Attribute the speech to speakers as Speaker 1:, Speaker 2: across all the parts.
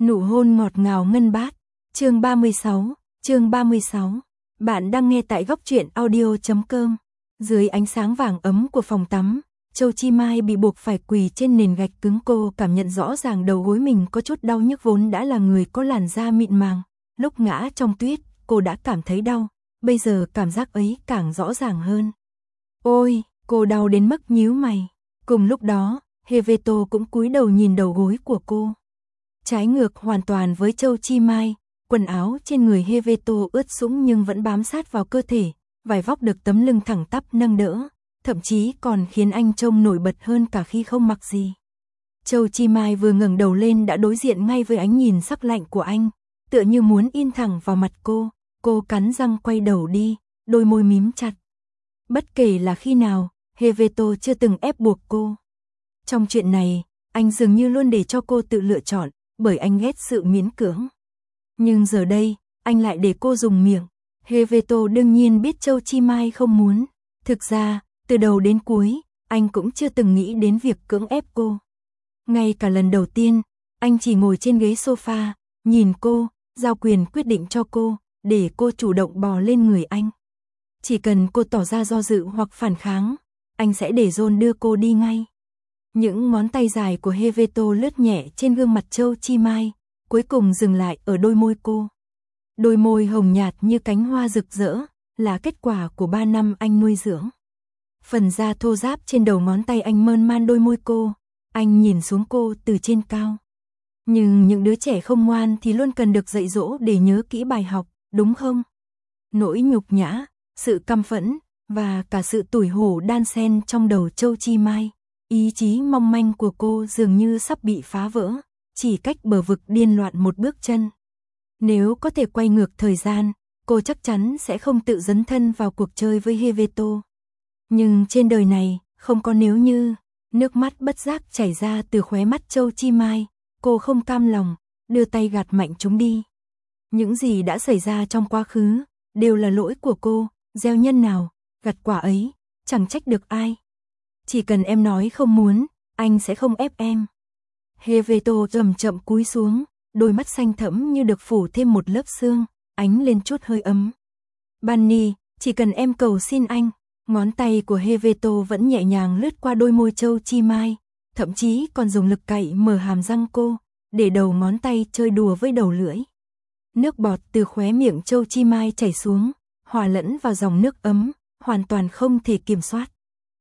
Speaker 1: Nụ hôn ngọt ngào ngân bát. Chương 36. Bạn đang nghe tại góc truyện audio.com. Dưới ánh sáng vàng ấm của phòng tắm, Châu Chi Mai bị buộc phải quỳ trên nền gạch cứng. Cô cảm nhận rõ ràng đầu gối mình có chút đau nhức, vốn đã là người có làn da mịn màng. Lúc ngã trong tuyết, cô đã cảm thấy đau, bây giờ cảm giác ấy càng rõ ràng hơn. Ôi, cô đau đến mức nhíu mày. Cùng lúc đó, Heveto cũng cúi đầu nhìn đầu gối của cô. Trái ngược hoàn toàn với Châu Chi Mai, quần áo trên người Heveto ướt sũng nhưng vẫn bám sát vào cơ thể, vải vóc được tấm lưng thẳng tắp nâng đỡ, thậm chí còn khiến anh trông nổi bật hơn cả khi không mặc gì. Châu Chi Mai vừa ngẩng đầu lên đã đối diện ngay với ánh nhìn sắc lạnh của anh, tựa như muốn in thẳng vào mặt cô cắn răng quay đầu đi, đôi môi mím chặt. Bất kể là khi nào, Heveto chưa từng ép buộc cô. Trong chuyện này, anh dường như luôn để cho cô tự lựa chọn, bởi anh ghét sự miễn cưỡng. Nhưng giờ đây, anh lại để cô dùng miệng. Heveto đương nhiên biết Châu Chi Mai không muốn. Thực ra, từ đầu đến cuối, anh cũng chưa từng nghĩ đến việc cưỡng ép cô. Ngay cả lần đầu tiên, anh chỉ ngồi trên ghế sofa, nhìn cô, giao quyền quyết định cho cô, để cô chủ động bò lên người anh. Chỉ cần cô tỏ ra do dự hoặc phản kháng, anh sẽ để John đưa cô đi ngay. Những ngón tay dài của Heveto lướt nhẹ trên gương mặt Châu Chi Mai, cuối cùng dừng lại ở đôi môi cô. Đôi môi hồng nhạt như cánh hoa rực rỡ, là kết quả của 3 năm anh nuôi dưỡng. Phần da thô ráp trên đầu ngón tay anh mơn man đôi môi cô, anh nhìn xuống cô từ trên cao. Nhưng những đứa trẻ không ngoan thì luôn cần được dạy dỗ để nhớ kỹ bài học, đúng không? Nỗi nhục nhã, sự căm phẫn, và cả sự tủi hổ đan xen trong đầu Châu Chi Mai. Ý chí mong manh của cô dường như sắp bị phá vỡ, chỉ cách bờ vực điên loạn một bước chân. Nếu có thể quay ngược thời gian, cô chắc chắn sẽ không tự dấn thân vào cuộc chơi với Heveto. Nhưng trên đời này, không có nếu như. Nước mắt bất giác chảy ra từ khóe mắt Châu Chi Mai, cô không cam lòng, đưa tay gạt mạnh chúng đi. Những gì đã xảy ra trong quá khứ, đều là lỗi của cô, gieo nhân nào, gặt quả ấy, chẳng trách được ai. Chỉ cần em nói không muốn, anh sẽ không ép em. Heveto chậm chậm cúi xuống, đôi mắt xanh thẫm như được phủ thêm một lớp sương, ánh lên chút hơi ấm. Bunny, chỉ cần em cầu xin anh. Ngón tay của Heveto vẫn nhẹ nhàng lướt qua đôi môi Châu Chi Mai, thậm chí còn dùng lực cạy mở hàm răng cô, để đầu ngón tay chơi đùa với đầu lưỡi. Nước bọt từ khóe miệng Châu Chi Mai chảy xuống, hòa lẫn vào dòng nước ấm, hoàn toàn không thể kiểm soát.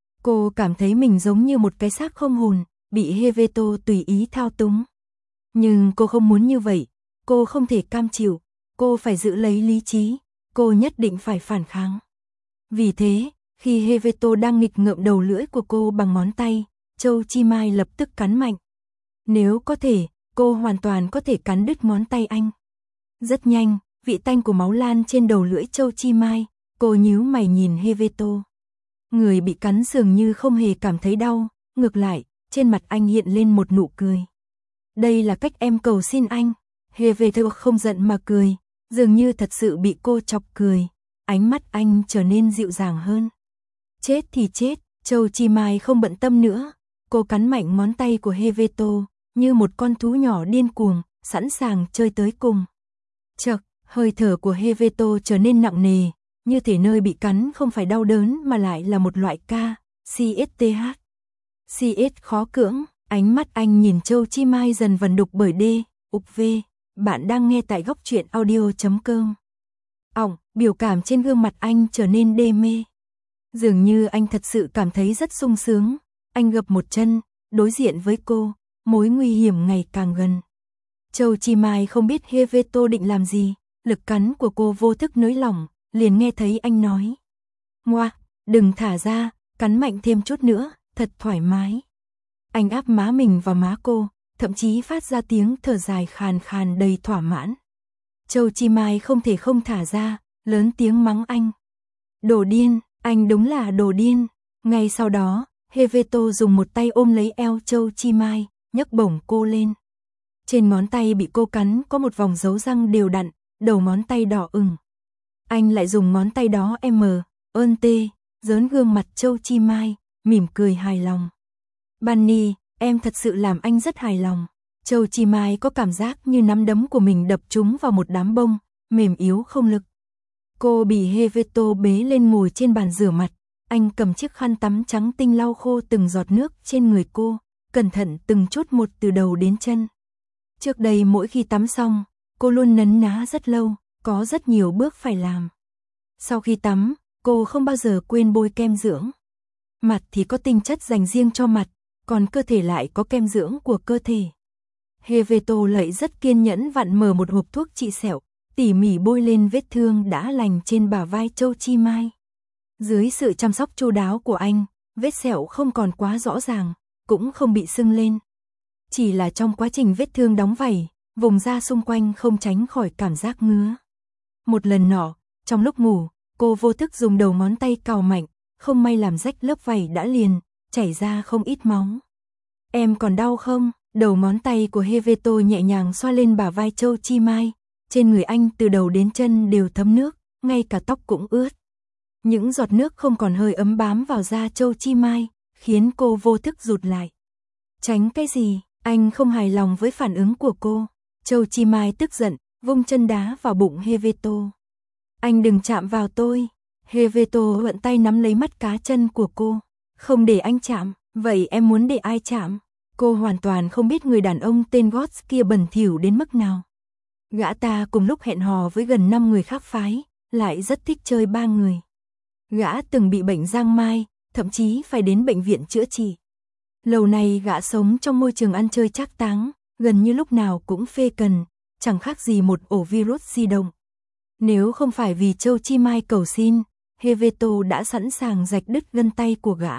Speaker 1: Cô cảm thấy mình giống như một cái xác không hồn, bị Heveto tùy ý thao túng. Nhưng cô không muốn như vậy, cô không thể cam chịu, cô phải giữ lấy lý trí, cô nhất định phải phản kháng. Vì thế, khi Heveto đang nghịch ngợm đầu lưỡi của cô bằng ngón tay, Châu Chi Mai lập tức cắn mạnh. Nếu có thể, cô hoàn toàn có thể cắn đứt ngón tay anh. Rất nhanh, vị tanh của máu lan trên đầu lưỡi Châu Chi Mai, cô nhíu mày nhìn Heveto. Người bị cắn dường như không hề cảm thấy đau, ngược lại, trên mặt anh hiện lên một nụ cười. Đây là cách em cầu xin anh. Heveto không giận mà cười, dường như thật sự bị cô chọc cười. Ánh mắt anh trở nên dịu dàng hơn. Chết thì chết, Châu Chi Mai không bận tâm nữa. Cô cắn mạnh ngón tay của Heveto, như một con thú nhỏ điên cuồng, sẵn sàng chơi tới cùng. Chậc, hơi thở của Heveto trở nên nặng nề, như thể nơi bị cắn không phải đau đớn mà lại là một loại CSTH. CS khó cưỡng, ánh mắt anh nhìn Châu Chi Mai dần vần đục bởi D.U.V. Bạn đang nghe tại góc truyện audio.com. Biểu cảm trên gương mặt anh trở nên đê mê. Dường như anh thật sự cảm thấy rất sung sướng. Anh gập một chân, đối diện với cô, mối nguy hiểm ngày càng gần. Châu Chi Mai không biết Heveto định làm gì, lực cắn của cô vô thức nới lỏng, liền nghe thấy anh nói. Ngoa, đừng thả ra, cắn mạnh thêm chút nữa, thật thoải mái. Anh áp má mình vào má cô, thậm chí phát ra tiếng thở dài khàn khàn đầy thỏa mãn. Châu Chi Mai không thể không thả ra, lớn tiếng mắng anh. Đồ điên, anh đúng là đồ điên. Ngay sau đó, Heveto dùng một tay ôm lấy eo Châu Chi Mai, nhấc bổng cô lên. Trên ngón tay bị cô cắn có một vòng dấu răng đều đặn, đầu ngón tay đỏ ửng. Anh lại dùng ngón tay đó dớn gương mặt Châu Chi Mai, mỉm cười hài lòng. Bunny, em thật sự làm anh rất hài lòng. Châu Chi Mai có cảm giác như nắm đấm của mình đập trúng vào một đám bông, mềm yếu không lực. Cô bị Heveto bế lên ngồi trên bàn rửa mặt, anh cầm chiếc khăn tắm trắng tinh lau khô từng giọt nước trên người cô, cẩn thận từng chút một từ đầu đến chân. Trước đây mỗi khi tắm xong, cô luôn nấn ná rất lâu, có rất nhiều bước phải làm. Sau khi tắm, cô không bao giờ quên bôi kem dưỡng. Mặt thì có tinh chất dành riêng cho mặt, còn cơ thể lại có kem dưỡng của cơ thể. Heveto lại rất kiên nhẫn vặn mở một hộp thuốc trị sẹo, tỉ mỉ bôi lên vết thương đã lành trên bả vai Châu Chi Mai. Dưới sự chăm sóc chu đáo của anh, vết sẹo không còn quá rõ ràng, cũng không bị sưng lên. Chỉ là trong quá trình vết thương đóng vảy, vùng da xung quanh không tránh khỏi cảm giác ngứa. Một lần nọ, trong lúc ngủ, cô vô thức dùng đầu ngón tay cào mạnh, không may làm rách lớp vảy đã liền, chảy ra không ít máu. Em còn đau không? Đầu ngón tay của Heveto nhẹ nhàng xoa lên bả vai Châu Chi Mai, trên người anh từ đầu đến chân đều thấm nước, ngay cả tóc cũng ướt. Những giọt nước không còn hơi ấm bám vào da Châu Chi Mai, khiến cô vô thức rụt lại. Tránh cái gì? Anh không hài lòng với phản ứng của cô. Châu Chi Mai tức giận, vung chân đá vào bụng Heveto. Anh đừng chạm vào tôi. Heveto thuận tay nắm lấy mắt cá chân của cô. Không để anh chạm, vậy em muốn để ai chạm? Cô hoàn toàn không biết người đàn ông tên Gods kia bẩn thỉu đến mức nào. Gã ta cùng lúc hẹn hò với gần 5 người khác phái, lại rất thích chơi 3 người. Gã từng bị bệnh giang mai, thậm chí phải đến bệnh viện chữa trị. Lâu nay gã sống trong môi trường ăn chơi trác táng, gần như lúc nào cũng phê cần, chẳng khác gì một ổ virus di động. Nếu không phải vì Châu Chi Mai cầu xin, Heveto đã sẵn sàng rạch đứt gân tay của gã.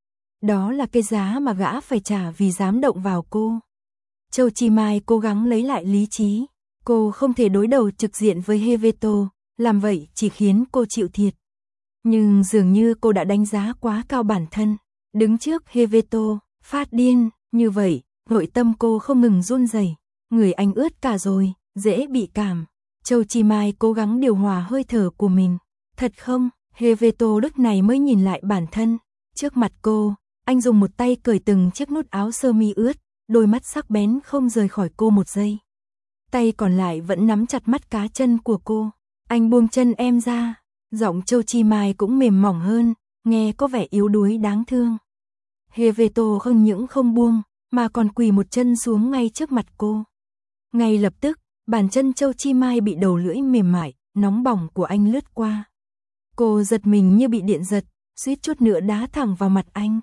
Speaker 1: Đó là cái giá mà gã phải trả vì dám động vào cô. Châu Chi Mai cố gắng lấy lại lý trí. Cô không thể đối đầu trực diện với Heveto, làm vậy chỉ khiến cô chịu thiệt. Nhưng dường như cô đã đánh giá quá cao bản thân. Đứng trước Heveto, phát điên, như vậy, nội tâm cô không ngừng run rẩy. Người anh ướt cả rồi, dễ bị cảm. Châu Chi Mai cố gắng điều hòa hơi thở của mình. Thật không? Heveto lúc này mới nhìn lại bản thân. Trước mặt cô, anh dùng một tay cởi từng chiếc nút áo sơ mi ướt, đôi mắt sắc bén không rời khỏi cô một giây. Tay còn lại vẫn nắm chặt mắt cá chân của cô. Anh buông chân em ra. Giọng Châu Chi Mai cũng mềm mỏng hơn, nghe có vẻ yếu đuối đáng thương. Heveto không những không buông, mà còn quỳ một chân xuống ngay trước mặt cô. Ngay lập tức, bàn chân Châu Chi Mai bị đầu lưỡi mềm mại, nóng bỏng của anh lướt qua. Cô giật mình như bị điện giật, suýt chút nữa đá thẳng vào mặt anh.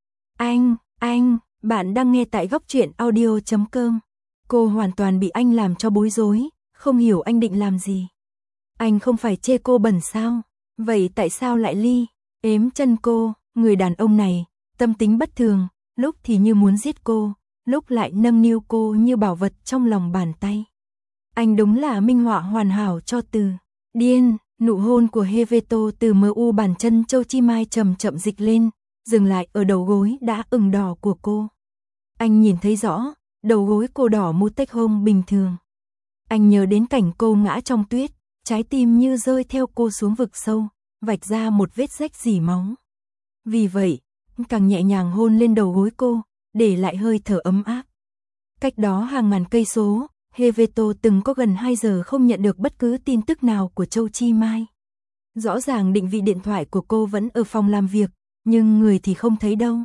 Speaker 1: Anh, bạn đang nghe tại góc truyện audio.com. Cô hoàn toàn bị anh làm cho bối rối, không hiểu anh định làm gì. Anh không phải chê cô bẩn sao? Vậy tại sao lại ly? Ếm chân cô, người đàn ông này, tâm tính bất thường, lúc thì như muốn giết cô, lúc lại nâng niu cô như bảo vật trong lòng bàn tay. Anh đúng là minh họa hoàn hảo cho từ điên. Nụ hôn của Heveto từ mu bàn chân Châu Chi Mai chậm chậm dịch lên, dừng lại ở đầu gối đã ửng đỏ của cô. Anh nhìn thấy rõ, đầu gối cô đỏ mu tách hông bình thường. Anh nhớ đến cảnh cô ngã trong tuyết, trái tim như rơi theo cô xuống vực sâu, vạch ra một vết rách rỉ máu. Vì vậy, càng nhẹ nhàng hôn lên đầu gối cô, để lại hơi thở ấm áp. Cách đó hàng ngàn cây số, Heveto từng có gần 2 giờ không nhận được bất cứ tin tức nào của Châu Chi Mai. Rõ ràng định vị điện thoại của cô vẫn ở phòng làm việc, nhưng người thì không thấy đâu.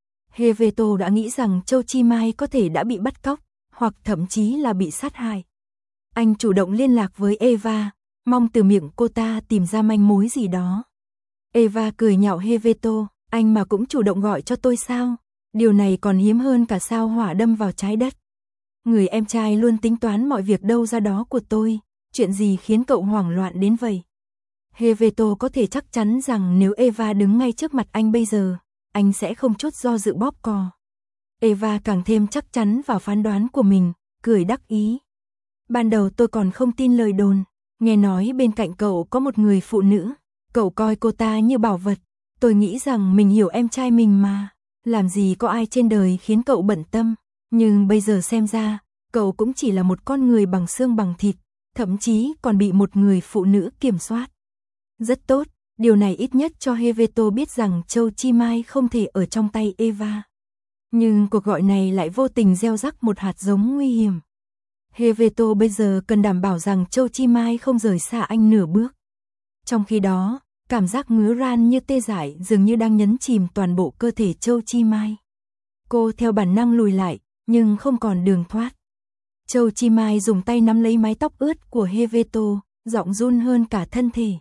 Speaker 1: Heveto đã nghĩ rằng Châu Chi Mai có thể đã bị bắt cóc, hoặc thậm chí là bị sát hại. Anh chủ động liên lạc với Eva, mong từ miệng cô ta tìm ra manh mối gì đó. Eva cười nhạo Heveto, anh mà cũng chủ động gọi cho tôi sao? Điều này còn hiếm hơn cả sao hỏa đâm vào trái đất. Người em trai luôn tính toán mọi việc đâu ra đó của tôi, chuyện gì khiến cậu hoảng loạn đến vậy? Heveto có thể chắc chắn rằng nếu Eva đứng ngay trước mặt anh bây giờ, anh sẽ không chút do dự bóp cò. Eva càng thêm chắc chắn vào phán đoán của mình, cười đắc ý. Ban đầu tôi còn không tin lời đồn, nghe nói bên cạnh cậu có một người phụ nữ, cậu coi cô ta như bảo vật. Tôi nghĩ rằng mình hiểu em trai mình mà, làm gì có ai trên đời khiến cậu bận tâm. Nhưng bây giờ xem ra, cậu cũng chỉ là một con người bằng xương bằng thịt, thậm chí còn bị một người phụ nữ kiểm soát. Rất tốt, điều này ít nhất cho Heveto biết rằng Châu Chi Mai không thể ở trong tay Eva. Nhưng cuộc gọi này lại vô tình gieo rắc một hạt giống nguy hiểm. Heveto bây giờ cần đảm bảo rằng Châu Chi Mai không rời xa anh nửa bước. Trong khi đó, cảm giác ngứa ran như tê dại dường như đang nhấn chìm toàn bộ cơ thể Châu Chi Mai. Cô theo bản năng lùi lại, nhưng không còn đường thoát. Châu Chi Mai dùng tay nắm lấy mái tóc ướt của Heveto, giọng run hơn cả thân thể.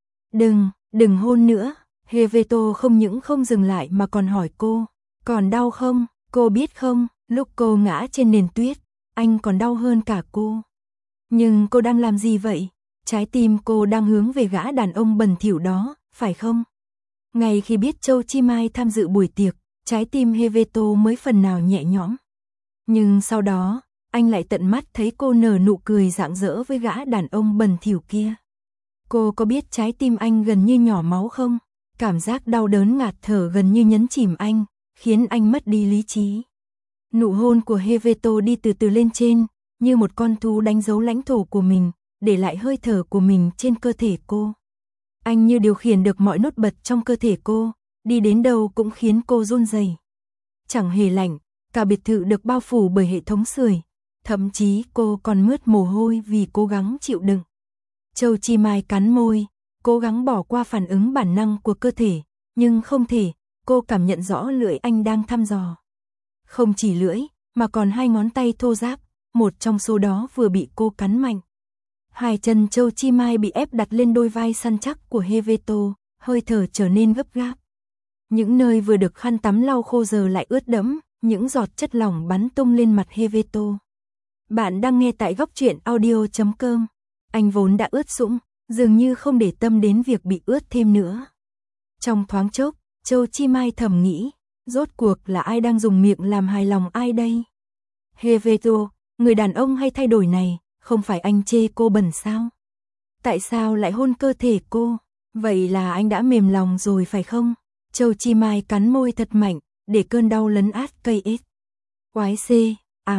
Speaker 1: Đừng hôn nữa. Heveto không những không dừng lại mà còn hỏi cô, còn đau không? Cô biết không, lúc cô ngã trên nền tuyết, anh còn đau hơn cả cô. Nhưng cô đang làm gì vậy? Trái tim cô đang hướng về gã đàn ông bẩn thỉu đó, phải không? Ngay khi biết Châu Chi Mai tham dự buổi tiệc, trái tim Heveto mới phần nào nhẹ nhõm. Nhưng sau đó, anh lại tận mắt thấy cô nở nụ cười rạng rỡ với gã đàn ông bẩn thỉu kia. Cô có biết trái tim anh gần như nhỏ máu không? Cảm giác đau đớn ngạt thở gần như nhấn chìm anh, khiến anh mất đi lý trí. Nụ hôn của Heveto đi từ từ lên trên, như một con thú đánh dấu lãnh thổ của mình, để lại hơi thở của mình trên cơ thể cô. Anh như điều khiển được mọi nốt bật trong cơ thể cô, đi đến đâu cũng khiến cô run rẩy. Chẳng hề lạnh, cả biệt thự được bao phủ bởi hệ thống sưởi, thậm chí cô còn mướt mồ hôi vì cố gắng chịu đựng. Châu Chi Mai cắn môi, cố gắng bỏ qua phản ứng bản năng của cơ thể, nhưng không thể, cô cảm nhận rõ lưỡi anh đang thăm dò. Không chỉ lưỡi, mà còn hai ngón tay thô ráp, một trong số đó vừa bị cô cắn mạnh. Hai chân Châu Chi Mai bị ép đặt lên đôi vai săn chắc của Heveto, hơi thở trở nên gấp gáp. Những nơi vừa được khăn tắm lau khô giờ lại ướt đẫm, những giọt chất lỏng bắn tung lên mặt Heveto. Bạn đang nghe tại góc truyện audio.com. Anh vốn đã ướt sũng, dường như không để tâm đến việc bị ướt thêm nữa. Trong thoáng chốc, Châu Chi Mai thầm nghĩ, rốt cuộc là ai đang dùng miệng làm hài lòng ai đây? Heveto, người đàn ông hay thay đổi này, không phải anh chê cô bẩn sao? Tại sao lại hôn cơ thể cô? Vậy là anh đã mềm lòng rồi phải không? Châu Chi Mai cắn môi thật mạnh, để cơn đau lấn át cây ếch. Oái xê,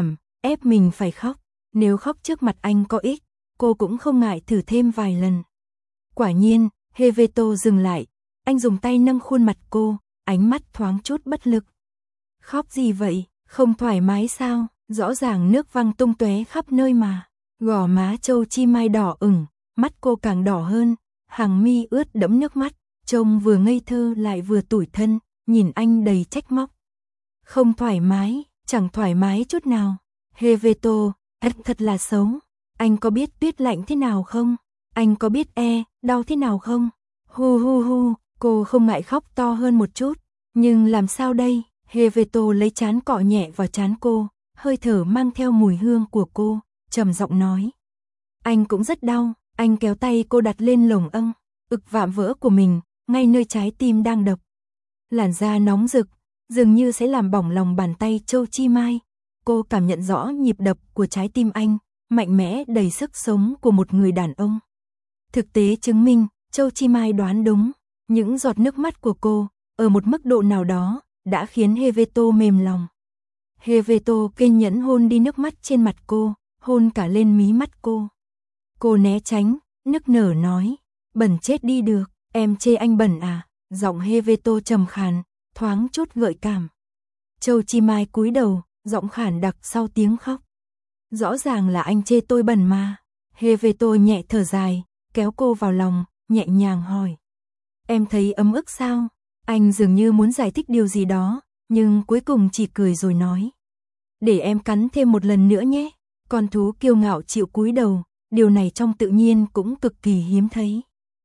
Speaker 1: ép mình phải khóc. Nếu khóc trước mặt anh có ích, cô cũng không ngại thử thêm vài lần. Quả nhiên, Heveto dừng lại, anh dùng tay nâng khuôn mặt cô, ánh mắt thoáng chút bất lực. Khóc gì vậy, không thoải mái sao? Rõ ràng nước văng tung tóe khắp nơi mà. Gò má Châu Chi Mai đỏ ửng, mắt cô càng đỏ hơn, hàng mi ướt đẫm nước mắt, trông vừa ngây thơ lại vừa tủi thân, nhìn anh đầy trách móc. Không thoải mái, chẳng thoải mái chút nào. Heveto, thật là xấu. Anh có biết tuyết lạnh thế nào không? Anh có biết đau thế nào không? Hu, cô không ngại khóc to hơn một chút. Nhưng làm sao đây? Heveto lấy trán cọ nhẹ vào trán cô, hơi thở mang theo mùi hương của cô, trầm giọng nói. Anh cũng rất đau, anh kéo tay cô đặt lên lồng ực vạm vỡ của mình, ngay nơi trái tim đang đập. Làn da nóng rực, dường như sẽ làm bỏng lòng bàn tay Châu Chi Mai. Cô cảm nhận rõ nhịp đập của trái tim anh, mạnh mẽ đầy sức sống của một người đàn ông. Thực tế chứng minh, Châu Chi Mai đoán đúng, những giọt nước mắt của cô, ở một mức độ nào đó, đã khiến Heveto mềm lòng. Heveto kiên nhẫn hôn đi nước mắt trên mặt cô, hôn cả lên mí mắt cô. Cô né tránh, nức nở nói, bẩn chết đi được, em chê anh bẩn à? Giọng Heveto trầm khàn, thoáng chút gợi cảm. Châu Chi Mai cúi đầu, giọng khản đặc sau tiếng khóc. Rõ ràng là anh chê tôi bẩn mà. Heveto nhẹ thở dài, kéo cô vào lòng, nhẹ nhàng hỏi. Em thấy ấm ức sao? Anh dường như muốn giải thích điều gì đó, nhưng cuối cùng chỉ cười rồi nói. Để em cắn thêm một lần nữa nhé. Con thú kiêu ngạo chịu cúi đầu, điều này trong tự nhiên cũng cực kỳ hiếm thấy.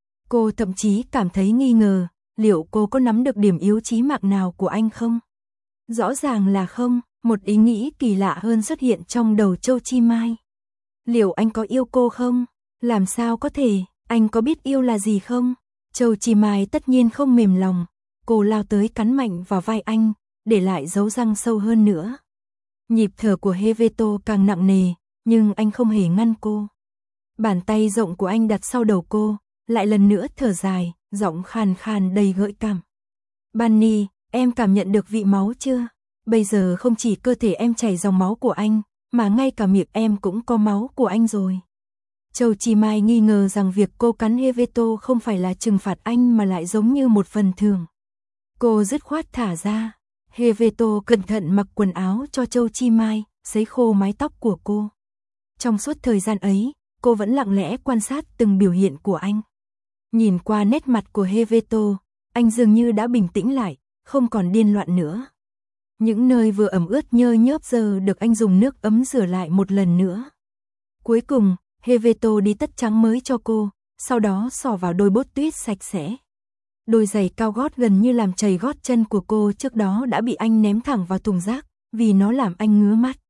Speaker 1: Cô thậm chí cảm thấy nghi ngờ, liệu cô có nắm được điểm yếu chí mạng nào của anh không? Rõ ràng là không, một ý nghĩ kỳ lạ hơn xuất hiện trong đầu Châu Chi Mai. Liệu anh có yêu cô không? Làm sao có thể, anh có biết yêu là gì không? Châu Chi Mai tất nhiên không mềm lòng, cô lao tới cắn mạnh vào vai anh, để lại dấu răng sâu hơn nữa. Nhịp thở của Heveto càng nặng nề, nhưng anh không hề ngăn cô. Bàn tay rộng của anh đặt sau đầu cô, lại lần nữa thở dài, giọng khàn khàn đầy gợi cảm. Bunny, em cảm nhận được vị máu chưa? Bây giờ không chỉ cơ thể em chảy dòng máu của anh, mà ngay cả miệng em cũng có máu của anh rồi. Châu Chi Mai nghi ngờ rằng việc cô cắn Heveto không phải là trừng phạt anh mà lại giống như một phần thưởng. Cô dứt khoát thả ra. Heveto cẩn thận mặc quần áo cho Châu Chi Mai, sấy khô mái tóc của cô. Trong suốt thời gian ấy, cô vẫn lặng lẽ quan sát từng biểu hiện của anh. Nhìn qua nét mặt của Heveto, anh dường như đã bình tĩnh lại, không còn điên loạn nữa. Những nơi vừa ẩm ướt nhơ nhớp giờ được anh dùng nước ấm rửa lại một lần nữa. Cuối cùng, Heveto đi tất trắng mới cho cô, sau đó xỏ vào đôi bốt tuyết sạch sẽ. Đôi giày cao gót gần như làm trầy gót chân của cô trước đó đã bị anh ném thẳng vào thùng rác, vì nó làm anh ngứa mắt.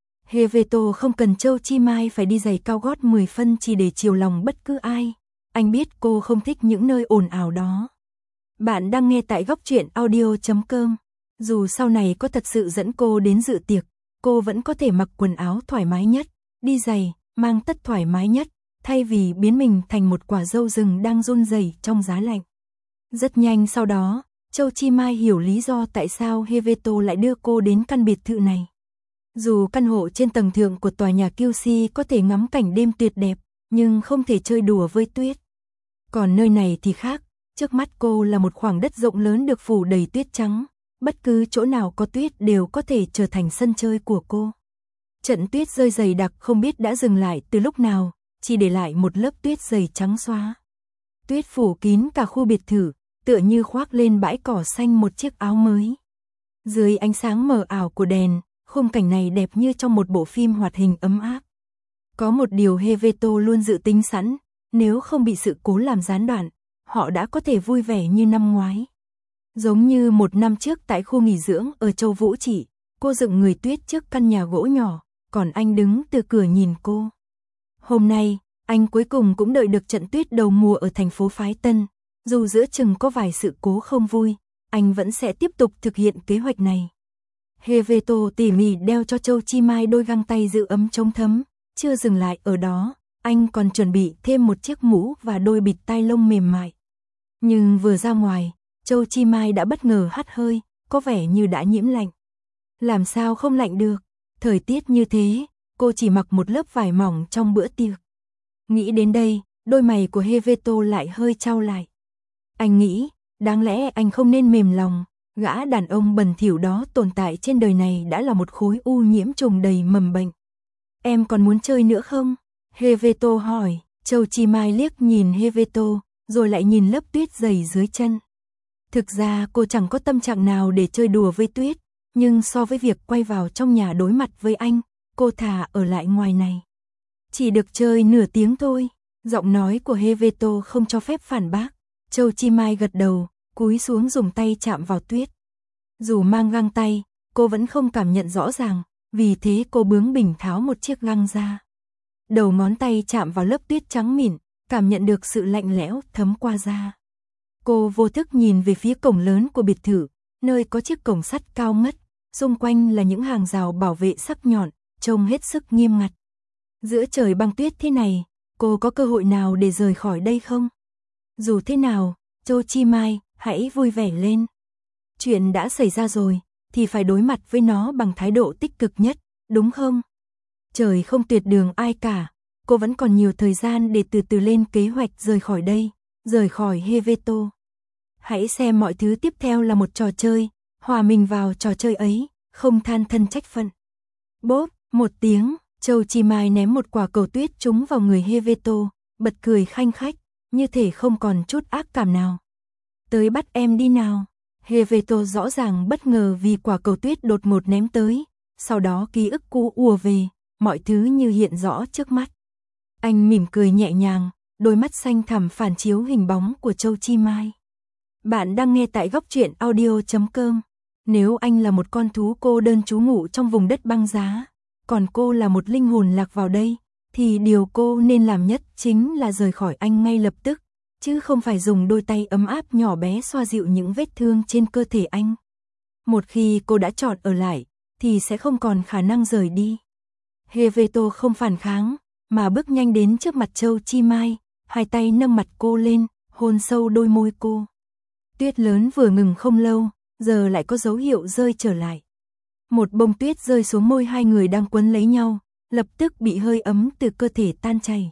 Speaker 1: Heveto không cần Châu Chi Mai phải đi giày cao gót 10 phân chỉ để chiều lòng bất cứ ai. Anh biết cô không thích những nơi ồn ào đó. Bạn đang nghe tại góc truyện audio.com. Dù sau này có thật sự dẫn cô đến dự tiệc, cô vẫn có thể mặc quần áo thoải mái nhất, đi giày, mang tất thoải mái nhất, thay vì biến mình thành một quả dâu rừng đang run rẩy trong giá lạnh. Rất nhanh sau đó, Châu Chi Mai hiểu lý do tại sao Heveto lại đưa cô đến căn biệt thự này. Dù căn hộ trên tầng thượng của tòa nhà QC có thể ngắm cảnh đêm tuyệt đẹp, nhưng không thể chơi đùa với tuyết. Còn nơi này thì khác, trước mắt cô là một khoảng đất rộng lớn được phủ đầy tuyết trắng, bất cứ chỗ nào có tuyết đều có thể trở thành sân chơi của cô. Trận tuyết rơi dày đặc không biết đã dừng lại từ lúc nào, chỉ để lại một lớp tuyết dày trắng xóa. Tuyết phủ kín cả khu biệt thự, tựa như khoác lên bãi cỏ xanh một chiếc áo mới. Dưới ánh sáng mờ ảo của đèn, khung cảnh này đẹp như trong một bộ phim hoạt hình ấm áp. Có một điều Heveto luôn dự tính sẵn, nếu không bị sự cố làm gián đoạn, họ đã có thể vui vẻ như năm ngoái. Giống như một năm trước tại khu nghỉ dưỡng ở Châu Vũ Trị, cô dựng người tuyết trước căn nhà gỗ nhỏ, còn anh đứng từ cửa nhìn cô. Hôm nay, anh cuối cùng cũng đợi được trận tuyết đầu mùa ở thành phố Phái Tân. Dù giữa chừng có vài sự cố không vui, anh vẫn sẽ tiếp tục thực hiện kế hoạch này. Heveto tỉ mỉ đeo cho Châu Chi Mai đôi găng tay giữ ấm chống thấm, chưa dừng lại ở đó, anh còn chuẩn bị thêm một chiếc mũ và đôi bịt tai lông mềm mại. Nhưng vừa ra ngoài, Châu Chi Mai đã bất ngờ hắt hơi, có vẻ như đã nhiễm lạnh. Làm sao không lạnh được, thời tiết như thế, cô chỉ mặc một lớp vải mỏng trong bữa tiệc. Nghĩ đến đây, đôi mày của Heveto lại hơi chau lại. Anh nghĩ, đáng lẽ anh không nên mềm lòng, gã đàn ông bẩn thỉu đó tồn tại trên đời này đã là một khối u nhiễm trùng đầy mầm bệnh. Em còn muốn chơi nữa không? Heveto hỏi. Châu Chi Mai liếc nhìn Heveto, rồi lại nhìn lớp tuyết dày dưới chân. Thực ra cô chẳng có tâm trạng nào để chơi đùa với tuyết, nhưng so với việc quay vào trong nhà đối mặt với anh, cô thà ở lại ngoài này. Chỉ được chơi nửa tiếng thôi, giọng nói của Heveto không cho phép phản bác. Châu Chi Mai gật đầu, cúi xuống dùng tay chạm vào tuyết. Dù mang găng tay, cô vẫn không cảm nhận rõ ràng, vì thế cô bướng bỉnh tháo một chiếc găng ra. Đầu ngón tay chạm vào lớp tuyết trắng mịn, cảm nhận được sự lạnh lẽo thấm qua da. Cô vô thức nhìn về phía cổng lớn của biệt thự, nơi có chiếc cổng sắt cao ngất, xung quanh là những hàng rào bảo vệ sắc nhọn, trông hết sức nghiêm ngặt. Giữa trời băng tuyết thế này, cô có cơ hội nào để rời khỏi đây không? Dù thế nào, Châu Chi Mai, hãy vui vẻ lên. Chuyện đã xảy ra rồi, thì phải đối mặt với nó bằng thái độ tích cực nhất, đúng không? Trời không tuyệt đường ai cả, cô vẫn còn nhiều thời gian để từ từ lên kế hoạch rời khỏi đây, rời khỏi Heveto. Hãy xem mọi thứ tiếp theo là một trò chơi, hòa mình vào trò chơi ấy, không than thân trách phận. Bốp, một tiếng, Châu Chi Mai ném một quả cầu tuyết trúng vào người Heveto, bật cười khanh khách, như thể không còn chút ác cảm nào. Tới bắt em đi nào. Heveto rõ ràng bất ngờ vì quả cầu tuyết đột ngột ném tới, sau đó ký ức cũ ùa về, mọi thứ như hiện rõ trước mắt. Anh mỉm cười nhẹ nhàng, đôi mắt xanh thẳm phản chiếu hình bóng của Châu Chi Mai. Bạn đang nghe tại góc truyện audio.com. Nếu anh là một con thú cô đơn trú ngụ trong vùng đất băng giá, còn cô là một linh hồn lạc vào đây, thì điều cô nên làm nhất chính là rời khỏi anh ngay lập tức, chứ không phải dùng đôi tay ấm áp nhỏ bé xoa dịu những vết thương trên cơ thể anh. Một khi cô đã chọn ở lại, thì sẽ không còn khả năng rời đi. Heveto không phản kháng, mà bước nhanh đến trước mặt Châu Chi Mai, hai tay nâng mặt cô lên, hôn sâu đôi môi cô. Tuyết lớn vừa ngừng không lâu, giờ lại có dấu hiệu rơi trở lại. Một bông tuyết rơi xuống môi hai người đang quấn lấy nhau, lập tức bị hơi ấm từ cơ thể tan chảy.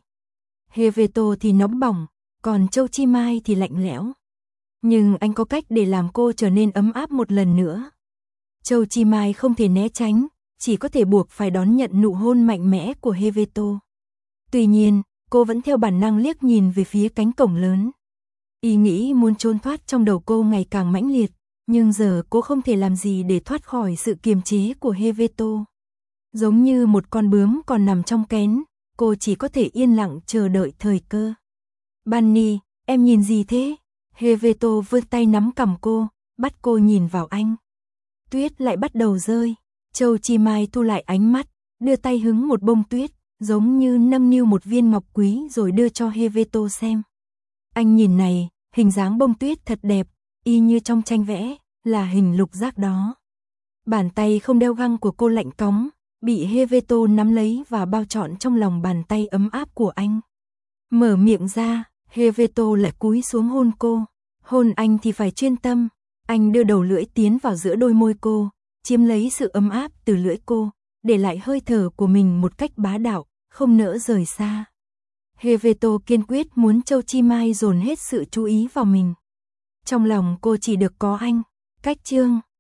Speaker 1: Heveto thì nóng bỏng, còn Châu Chi Mai thì lạnh lẽo. Nhưng anh có cách để làm cô trở nên ấm áp một lần nữa. Châu Chi Mai không thể né tránh, chỉ có thể buộc phải đón nhận nụ hôn mạnh mẽ của Heveto. Tuy nhiên, cô vẫn theo bản năng liếc nhìn về phía cánh cổng lớn. Ý nghĩ muốn trốn thoát trong đầu cô ngày càng mãnh liệt, nhưng giờ cô không thể làm gì để thoát khỏi sự kiềm chế của Heveto. Giống như một con bướm còn nằm trong kén, cô chỉ có thể yên lặng chờ đợi thời cơ. Bunny, em nhìn gì thế? Heveto vươn tay nắm cằm cô, bắt cô nhìn vào anh. Tuyết lại bắt đầu rơi. Châu Chi Mai thu lại ánh mắt, đưa tay hứng một bông tuyết, giống như nâng niu một viên ngọc quý rồi đưa cho Heveto xem. Anh nhìn này, hình dáng bông tuyết thật đẹp, y như trong tranh vẽ, là hình lục giác đó. Bàn tay không đeo găng của cô lạnh cóng, bị Heveto nắm lấy và bao trọn trong lòng bàn tay ấm áp của anh. Mở miệng ra, Heveto lại cúi xuống hôn cô. Hôn anh thì phải chuyên tâm. Anh đưa đầu lưỡi tiến vào giữa đôi môi cô, chiếm lấy sự ấm áp từ lưỡi cô, để lại hơi thở của mình một cách bá đạo, không nỡ rời xa. Heveto kiên quyết muốn Châu Chi Mai dồn hết sự chú ý vào mình. Trong lòng cô chỉ được có anh. Cách chương